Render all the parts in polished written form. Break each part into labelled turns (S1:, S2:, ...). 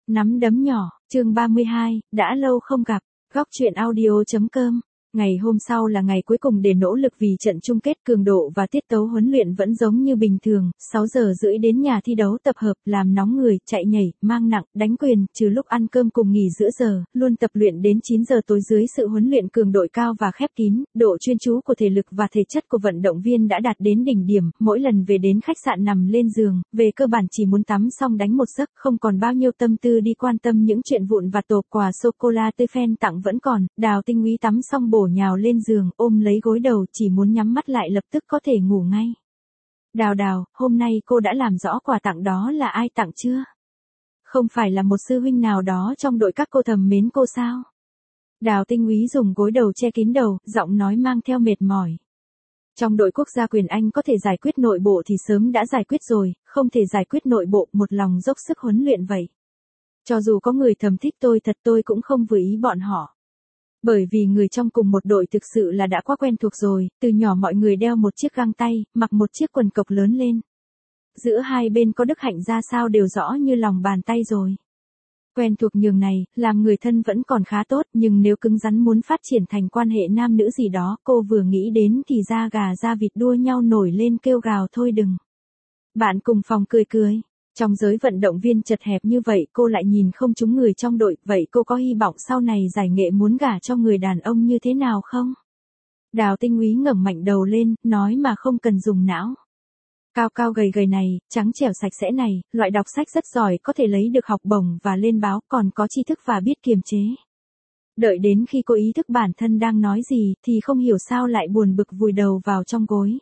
S1: Nắm đấm nhỏ, chương 32, đã lâu không gặp, góc truyện audio.com. Ngày hôm sau là ngày cuối cùng để nỗ lực vì trận chung kết, cường độ và tiết tấu huấn luyện vẫn giống như bình thường, 6 giờ rưỡi đến nhà thi đấu tập hợp, làm nóng người, chạy nhảy, mang nặng, đánh quyền, trừ lúc ăn cơm cùng nghỉ giữa giờ, luôn tập luyện đến 9 giờ tối dưới sự huấn luyện cường độ cao và khép kín, độ chuyên chú của thể lực và thể chất của vận động viên đã đạt đến đỉnh điểm, mỗi lần về đến khách sạn nằm lên giường, về cơ bản chỉ muốn tắm xong đánh một giấc, không còn bao nhiêu tâm tư đi quan tâm những chuyện vụn vặt. Tộp quà sô-cô-la fan tặng vẫn còn, Đào Tinh Úy tắm xong bổ nhào lên giường, ôm lấy gối đầu, chỉ muốn nhắm mắt lại lập tức có thể ngủ ngay. Đào, hôm nay cô đã làm rõ quà tặng đó là ai tặng chưa? Không phải là một sư huynh nào đó trong đội các cô thầm mến cô sao? Đào Tinh Úy dùng gối đầu che kín đầu, giọng nói mang theo mệt mỏi. Trong đội quốc gia quyền Anh có thể giải quyết nội bộ thì sớm đã giải quyết rồi, không thể giải quyết nội bộ, một lòng dốc sức huấn luyện vậy. Cho dù có người thầm thích tôi cũng không vừa ý bọn họ. Bởi vì người trong cùng một đội thực sự là đã quá quen thuộc rồi, từ nhỏ mọi người đeo một chiếc găng tay, mặc một chiếc quần cộc lớn lên. Giữa hai bên có đức hạnh ra sao đều rõ như lòng bàn tay rồi. Quen thuộc nhường này, làm người thân vẫn còn khá tốt, nhưng nếu cứng rắn muốn phát triển thành quan hệ nam nữ gì đó, cô vừa nghĩ đến thì da gà da vịt đua nhau nổi lên kêu gào thôi đừng. Bạn cùng phòng cười. Trong giới vận động viên chật hẹp như vậy cô lại nhìn không trúng người trong đội, vậy cô có hy vọng sau này giải nghệ muốn gả cho người đàn ông như thế nào không? Đào Tinh Úy ngẩng mạnh đầu lên, nói mà không cần dùng não. Cao gầy này, trắng trẻo sạch sẽ này, loại đọc sách rất giỏi, có thể lấy được học bổng và lên báo, còn có tri thức và biết kiềm chế. Đợi đến khi cô ý thức bản thân đang nói gì thì không hiểu sao lại buồn bực vùi đầu vào trong gối.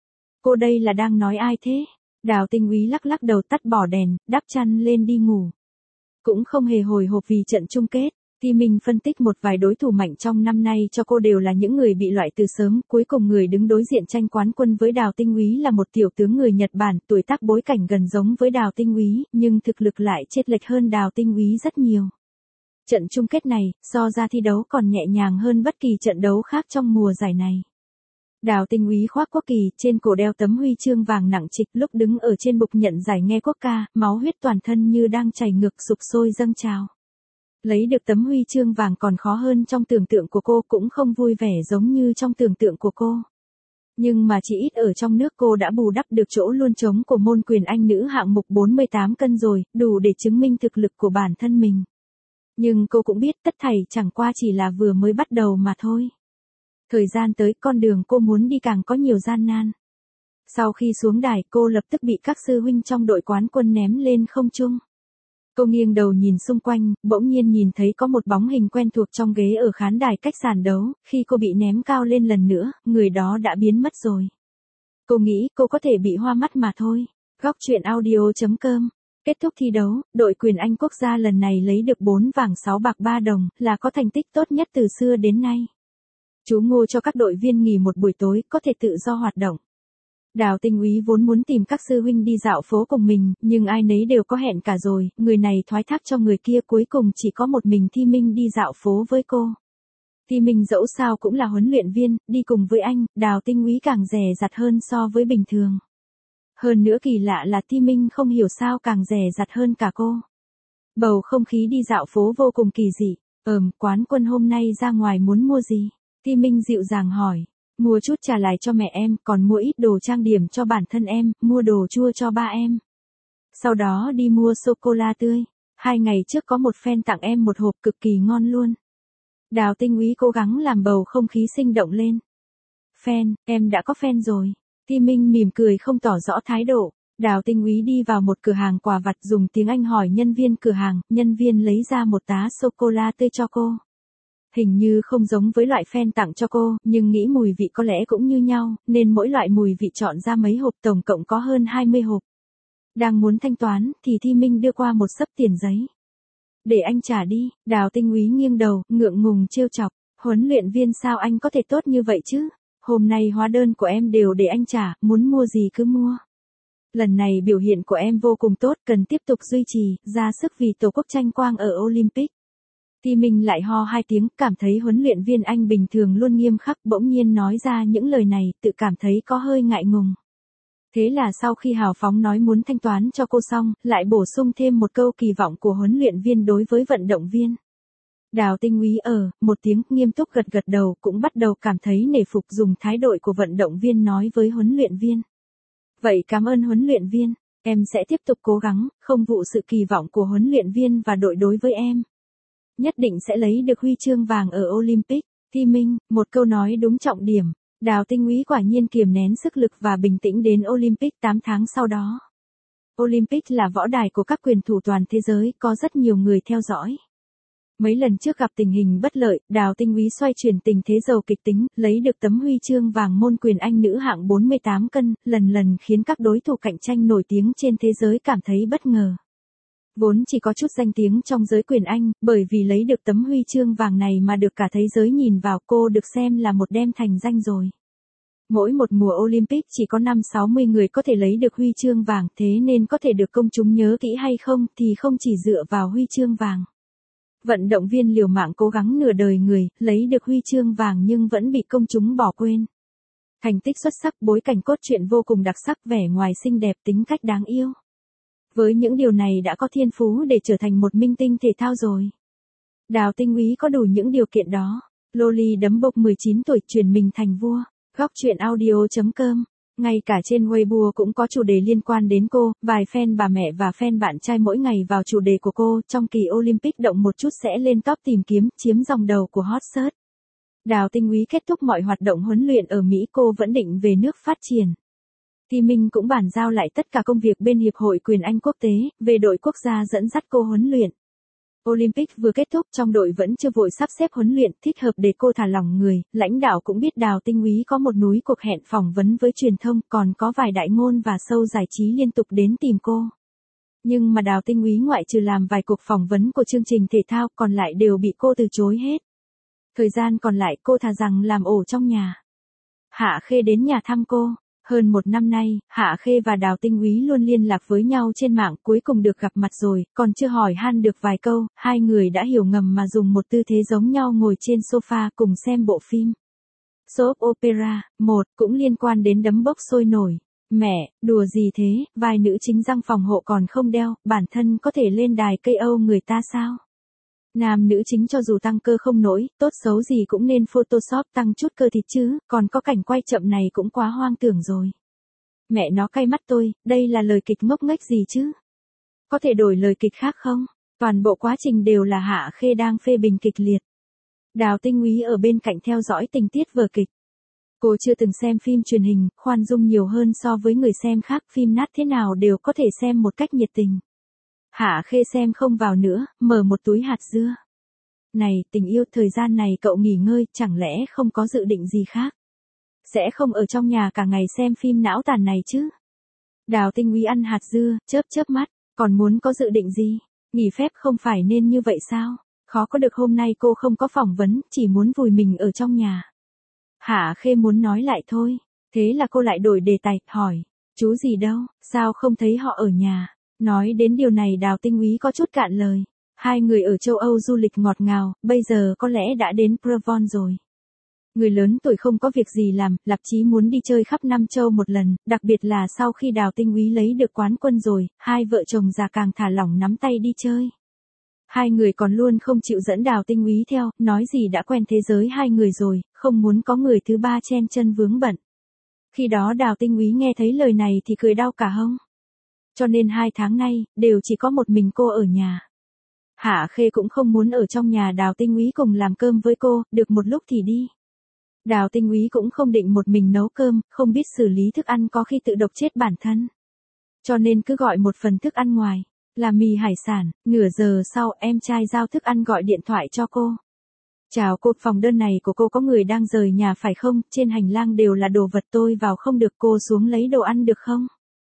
S1: Cô đây là đang nói ai thế? Đào Tinh Úy lắc đầu tắt bỏ đèn, đắp chăn lên đi ngủ. Cũng không hề hồi hộp vì trận chung kết. Thì mình phân tích một vài đối thủ mạnh trong năm nay cho cô đều là những người bị loại từ sớm, cuối cùng người đứng đối diện tranh quán quân với Đào Tinh Úy là một tiểu tướng người Nhật Bản, tuổi tác bối cảnh gần giống với Đào Tinh Úy, nhưng thực lực lại chênh lệch hơn Đào Tinh Úy rất nhiều. Trận chung kết này, so ra thi đấu còn nhẹ nhàng hơn bất kỳ trận đấu khác trong mùa giải này. Đào Tinh Úy khoác quốc kỳ, trên cổ đeo tấm huy chương vàng nặng trịch, lúc đứng ở trên bục nhận giải nghe quốc ca, máu huyết toàn thân như đang chảy ngược sục sôi dâng trào. Lấy được tấm huy chương vàng còn khó hơn trong tưởng tượng của cô, cũng không vui vẻ giống như trong tưởng tượng của cô. Nhưng mà chỉ ít ở trong nước cô đã bù đắp được chỗ luôn trống của môn quyền Anh nữ hạng mục 48 cân rồi, đủ để chứng minh thực lực của bản thân mình. Nhưng cô cũng biết tất thảy chẳng qua chỉ là vừa mới bắt đầu mà thôi. Thời gian tới, con đường cô muốn đi càng có nhiều gian nan. Sau khi xuống đài, cô lập tức bị các sư huynh trong đội quán quân ném lên không trung. Cô nghiêng đầu nhìn xung quanh, bỗng nhiên nhìn thấy có một bóng hình quen thuộc trong ghế ở khán đài cách sàn đấu, khi cô bị ném cao lên lần nữa, người đó đã biến mất rồi. Cô nghĩ cô có thể bị hoa mắt mà thôi. Góc truyện audio.com. Kết thúc thi đấu, đội quyền Anh quốc gia lần này lấy được 4 vàng 6 bạc 3 đồng, là có thành tích tốt nhất từ xưa đến nay. Chú Ngô cho các đội viên nghỉ một buổi tối, có thể tự do hoạt động. Đào Tinh Úy vốn muốn tìm các sư huynh đi dạo phố cùng mình, nhưng ai nấy đều có hẹn cả rồi, người này thoái thác cho người kia, cuối cùng chỉ có một mình Thi Minh đi dạo phố với cô. Thi Minh dẫu sao cũng là huấn luyện viên, đi cùng với anh, Đào Tinh Úy càng dè dặt hơn so với bình thường. Hơn nữa kỳ lạ là Thi Minh không hiểu sao càng dè dặt hơn cả cô. Bầu không khí đi dạo phố vô cùng kỳ dị. Quán quân hôm nay ra ngoài muốn mua gì? Thi Minh dịu dàng hỏi. Mua chút trà lại cho mẹ em, còn mua ít đồ trang điểm cho bản thân em, mua đồ chua cho ba em. Sau đó đi mua sô-cô-la tươi. 2 ngày trước có một fan tặng em một hộp cực kỳ ngon luôn. Đào Tinh Úy cố gắng làm bầu không khí sinh động lên. Fan, em đã có fan rồi. Thi Minh mỉm cười không tỏ rõ thái độ. Đào Tinh Úy đi vào một cửa hàng quà vặt, dùng tiếng Anh hỏi nhân viên cửa hàng, nhân viên lấy ra một tá sô-cô-la tươi cho cô. Hình như không giống với loại fan tặng cho cô, nhưng nghĩ mùi vị có lẽ cũng như nhau, nên mỗi loại mùi vị chọn ra mấy hộp, tổng cộng có hơn 20 hộp. Đang muốn thanh toán, thì Thi Minh đưa qua một xấp tiền giấy. Để anh trả đi. Đào Tinh Úy nghiêng đầu, ngượng ngùng trêu chọc. Huấn luyện viên sao anh có thể tốt như vậy chứ? Hôm nay hóa đơn của em đều để anh trả, muốn mua gì cứ mua. Lần này biểu hiện của em vô cùng tốt, cần tiếp tục duy trì, ra sức vì Tổ quốc tranh quang ở Olympic. Thi Minh lại ho 2 tiếng, cảm thấy huấn luyện viên Anh bình thường luôn nghiêm khắc, bỗng nhiên nói ra những lời này, tự cảm thấy có hơi ngại ngùng. Thế là sau khi hào phóng nói muốn thanh toán cho cô xong, lại bổ sung thêm một câu kỳ vọng của huấn luyện viên đối với vận động viên. Đào Tinh Úy một tiếng nghiêm túc gật gật đầu, cũng bắt đầu cảm thấy nể phục, dùng thái độ của vận động viên nói với huấn luyện viên. Vậy cảm ơn huấn luyện viên, em sẽ tiếp tục cố gắng, không vụ sự kỳ vọng của huấn luyện viên và đội đối với em. Nhất định sẽ lấy được huy chương vàng ở Olympic. Thi Minh, một câu nói đúng trọng điểm. Đào Tinh Úy quả nhiên kiềm nén sức lực và bình tĩnh đến Olympic 8 tháng sau đó. Olympic là võ đài của các quyền thủ toàn thế giới, có rất nhiều người theo dõi. Mấy lần trước gặp tình hình bất lợi, Đào Tinh Úy xoay chuyển tình thế giàu kịch tính, lấy được tấm huy chương vàng môn quyền Anh nữ hạng 48 cân, lần lần khiến các đối thủ cạnh tranh nổi tiếng trên thế giới cảm thấy bất ngờ. Vốn chỉ có chút danh tiếng trong giới quyền Anh, bởi vì lấy được tấm huy chương vàng này mà được cả thế giới nhìn vào, cô được xem là một đem thành danh rồi. Mỗi một mùa Olympic chỉ có 5-60 người có thể lấy được huy chương vàng, thế nên có thể được công chúng nhớ kỹ hay không thì không chỉ dựa vào huy chương vàng. Vận động viên liều mạng cố gắng nửa đời người, lấy được huy chương vàng nhưng vẫn bị công chúng bỏ quên. Thành tích xuất sắc, bối cảnh cốt truyện vô cùng đặc sắc, vẻ ngoài xinh đẹp, tính cách đáng yêu. Với những điều này đã có thiên phú để trở thành một minh tinh thể thao rồi. Đào Tinh Úy có đủ những điều kiện đó. Loli đấm bốc 19 tuổi chuyển mình thành vua. Góc truyện audio.com. Ngay cả trên Weibo cũng có chủ đề liên quan đến cô, vài fan bà mẹ và fan bạn trai mỗi ngày vào chủ đề của cô, trong kỳ Olympic động một chút sẽ lên top tìm kiếm, chiếm dòng đầu của hot search. Đào Tinh Úy kết thúc mọi hoạt động huấn luyện ở Mỹ, cô vẫn định về nước phát triển. Thi Minh cũng bàn giao lại tất cả công việc bên Hiệp hội Quyền Anh Quốc tế, về đội quốc gia dẫn dắt cô huấn luyện. Olympic vừa kết thúc, trong đội vẫn chưa vội sắp xếp huấn luyện, thích hợp để cô thả lỏng người, lãnh đạo cũng biết Đào Tinh Úy có một núi cuộc hẹn phỏng vấn với truyền thông, còn có vài đại ngôn và show giải trí liên tục đến tìm cô. Nhưng mà Đào Tinh Úy ngoại trừ làm vài cuộc phỏng vấn của chương trình thể thao, còn lại đều bị cô từ chối hết. Thời gian còn lại cô thà rằng làm ổ trong nhà. Hạ Khê đến nhà thăm cô. Hơn một năm nay, Hạ Khê và Đào Tinh Úy luôn liên lạc với nhau trên mạng, cuối cùng được gặp mặt rồi, còn chưa hỏi han được vài câu, hai người đã hiểu ngầm mà dùng một tư thế giống nhau ngồi trên sofa cùng xem bộ phim. Soap opera, cũng liên quan đến đấm bốc sôi nổi. Mẹ, đùa gì thế, vai nữ chính răng phòng hộ còn không đeo, bản thân có thể lên đài KO người ta sao? Nam nữ chính cho dù tăng cơ không nổi, tốt xấu gì cũng nên Photoshop tăng chút cơ thịt chứ, còn có cảnh quay chậm này cũng quá hoang tưởng rồi. Mẹ nó cay mắt tôi, đây là lời kịch ngốc nghếch gì chứ? Có thể đổi lời kịch khác không? Toàn bộ quá trình đều là Hạ Khê đang phê bình kịch liệt. Đào Tinh Úy ở bên cạnh theo dõi tình tiết vở kịch. Cô chưa từng xem phim truyền hình, khoan dung nhiều hơn so với người xem khác, phim nát thế nào đều có thể xem một cách nhiệt tình. Hạ Khê xem không vào nữa, mở một túi hạt dưa. Này, tình yêu, thời gian này cậu nghỉ ngơi, chẳng lẽ không có dự định gì khác? Sẽ không ở trong nhà cả ngày xem phim não tàn này chứ? Đào Tinh Úy ăn hạt dưa, chớp mắt, còn muốn có dự định gì? Nghỉ phép không phải nên như vậy sao? Khó có được hôm nay cô không có phỏng vấn, chỉ muốn vùi mình ở trong nhà. Hạ Khê muốn nói lại thôi, thế là cô lại đổi đề tài, hỏi, chú gì đâu, sao không thấy họ ở nhà? Nói đến điều này Đào Tinh Úy có chút cạn lời. Hai người ở châu Âu du lịch ngọt ngào, bây giờ có lẽ đã đến Provence rồi. Người lớn tuổi không có việc gì làm, lập chí muốn đi chơi khắp năm châu một lần, đặc biệt là sau khi Đào Tinh Úy lấy được quán quân rồi, hai vợ chồng già càng thả lỏng nắm tay đi chơi. Hai người còn luôn không chịu dẫn Đào Tinh Úy theo, nói gì đã quen thế giới hai người rồi, không muốn có người thứ ba chen chân vướng bận. Khi đó Đào Tinh Úy nghe thấy lời này thì cười đau cả hông. Cho nên 2 tháng nay, đều chỉ có một mình cô ở nhà. Hạ Khê cũng không muốn ở trong nhà Đào Tinh Úy cùng làm cơm với cô, được một lúc thì đi. Đào Tinh Úy cũng không định một mình nấu cơm, không biết xử lý thức ăn có khi tự độc chết bản thân. Cho nên cứ gọi một phần thức ăn ngoài, là mì hải sản, nửa giờ sau em trai giao thức ăn gọi điện thoại cho cô. Chào cô, phòng đơn này của cô có người đang rời nhà phải không, trên hành lang đều là đồ vật tôi vào không được, cô xuống lấy đồ ăn được không?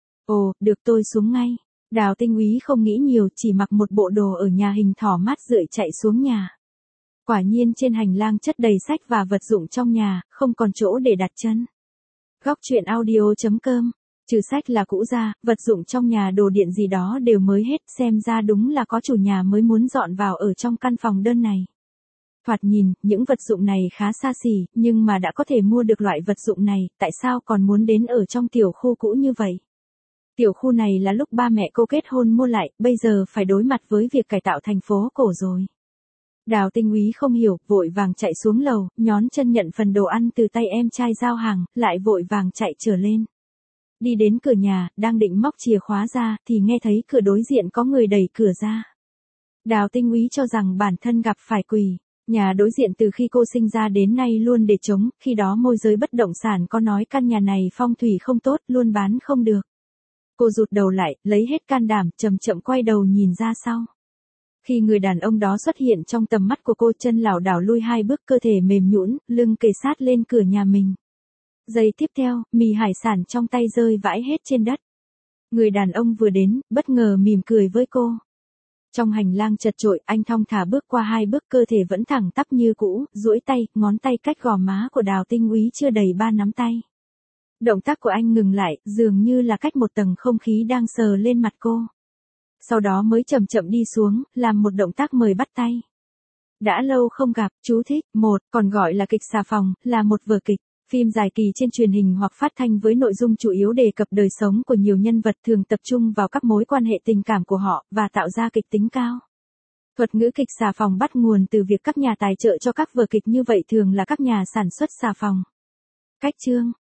S1: Ồ, được tôi xuống ngay. Đào Tinh Úy không nghĩ nhiều, chỉ mặc một bộ đồ ở nhà hình thỏ mát rượi chạy xuống nhà. Quả nhiên trên hành lang chất đầy sách và vật dụng trong nhà, không còn chỗ để đặt chân. Góc truyện audio.com. Trừ sách là cũ ra, vật dụng trong nhà đồ điện gì đó đều mới hết, xem ra đúng là có chủ nhà mới muốn dọn vào ở trong căn phòng đơn này. Thoạt nhìn, những vật dụng này khá xa xỉ, nhưng mà đã có thể mua được loại vật dụng này, tại sao còn muốn đến ở trong tiểu khu cũ như vậy? Tiểu khu này là lúc ba mẹ cô kết hôn mua lại, bây giờ phải đối mặt với việc cải tạo thành phố cổ rồi. Đào Tinh Úy không hiểu, vội vàng chạy xuống lầu, nhón chân nhận phần đồ ăn từ tay em trai giao hàng, lại vội vàng chạy trở lên. Đi đến cửa nhà, đang định móc chìa khóa ra, thì nghe thấy cửa đối diện có người đẩy cửa ra. Đào Tinh Úy cho rằng bản thân gặp phải quỷ. Nhà đối diện từ khi cô sinh ra đến nay luôn để trống, khi đó môi giới bất động sản có nói căn nhà này phong thủy không tốt, luôn bán không được. Cô rụt đầu lại, lấy hết can đảm, chậm chậm quay đầu nhìn ra sau. Khi người đàn ông đó xuất hiện trong tầm mắt của cô, chân lảo đảo lui 2 bước, cơ thể mềm nhũn, lưng kề sát lên cửa nhà mình. Giây tiếp theo, mì hải sản trong tay rơi vãi hết trên đất. Người đàn ông vừa đến, bất ngờ mỉm cười với cô. Trong hành lang chật chội, anh thong thả bước qua 2 bước, cơ thể vẫn thẳng tắp như cũ, duỗi tay, ngón tay cách gò má của Đào Tinh Úy chưa đầy 3 nắm tay. Động tác của anh ngừng lại, dường như là cách một tầng không khí đang sờ lên mặt cô. Sau đó mới chậm chậm đi xuống, làm một động tác mời bắt tay. Đã lâu không gặp, chú thích, còn gọi là kịch xà phòng, là một vở kịch. Phim dài kỳ trên truyền hình hoặc phát thanh với nội dung chủ yếu đề cập đời sống của nhiều nhân vật, thường tập trung vào các mối quan hệ tình cảm của họ, và tạo ra kịch tính cao. Thuật ngữ kịch xà phòng bắt nguồn từ việc các nhà tài trợ cho các vở kịch như vậy thường là các nhà sản xuất xà phòng. Cách chương